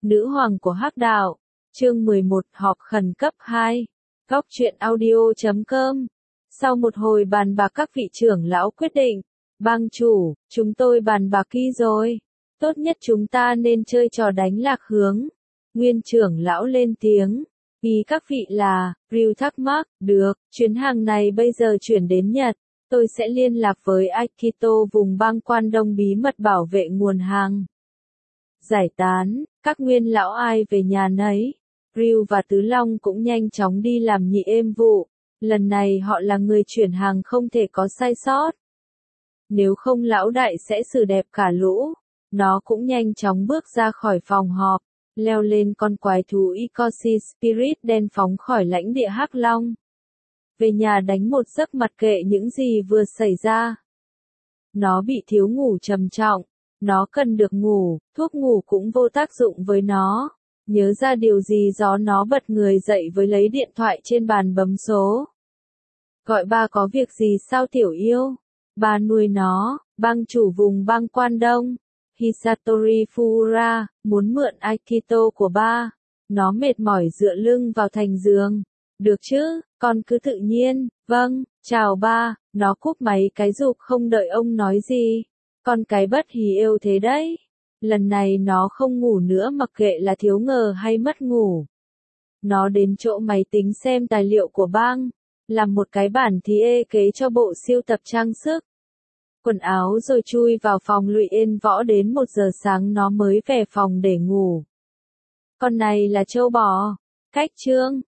Nữ hoàng của Hắc đạo. Chương 11 họp khẩn cấp 2. Góc truyện audio.com. Sau một hồi bàn bạc các vị trưởng lão quyết định, bang chủ, chúng tôi bàn bạc kỹ rồi. Tốt nhất chúng ta nên chơi trò đánh lạc hướng. Nguyên trưởng lão lên tiếng. Ý các vị là, Ryu thắc mắc, được, chuyến hàng này bây giờ chuyển đến Nhật. Tôi sẽ liên lạc với Akito vùng bang Quan Đông bí mật bảo vệ nguồn hàng. Giải tán, các nguyên lão ai về nhà nấy. Ryu và Tứ Long cũng nhanh chóng đi làm nhị êm vụ. Lần này họ là người chuyển hàng không thể có sai sót. Nếu không lão đại sẽ xử đẹp cả lũ. Nó cũng nhanh chóng bước ra khỏi phòng họp, leo lên con quái thú Ikoshi Spirit đen phóng khỏi lãnh địa Hắc Long. Về nhà đánh một giấc mặc kệ những gì vừa xảy ra. Nó bị thiếu ngủ trầm trọng. Nó cần được ngủ, thuốc ngủ cũng vô tác dụng với nó. Nhớ ra điều gì đó nó bật người dậy với lấy điện thoại trên bàn bấm số. Gọi ba có việc gì sao tiểu yêu? Ba nuôi nó, bang chủ vùng bang Quan Đông. Hisatori Fuura, muốn mượn Akito của ba. Nó mệt mỏi dựa lưng vào thành giường. Được chứ, con cứ tự nhiên, vâng, chào ba, nó cúp máy cái rụp không đợi ông nói gì. Con cái bất hì yêu thế đấy. Lần này nó không ngủ nữa mặc kệ là thiếu ngờ hay mất ngủ. Nó đến chỗ máy tính xem tài liệu của bang. Làm một cái bản thí ê kế cho bộ siêu tập trang sức. Quần áo rồi chui vào phòng luyện yên võ đến 1 giờ sáng nó mới về phòng để ngủ. Con này là trâu bò. Cách chương.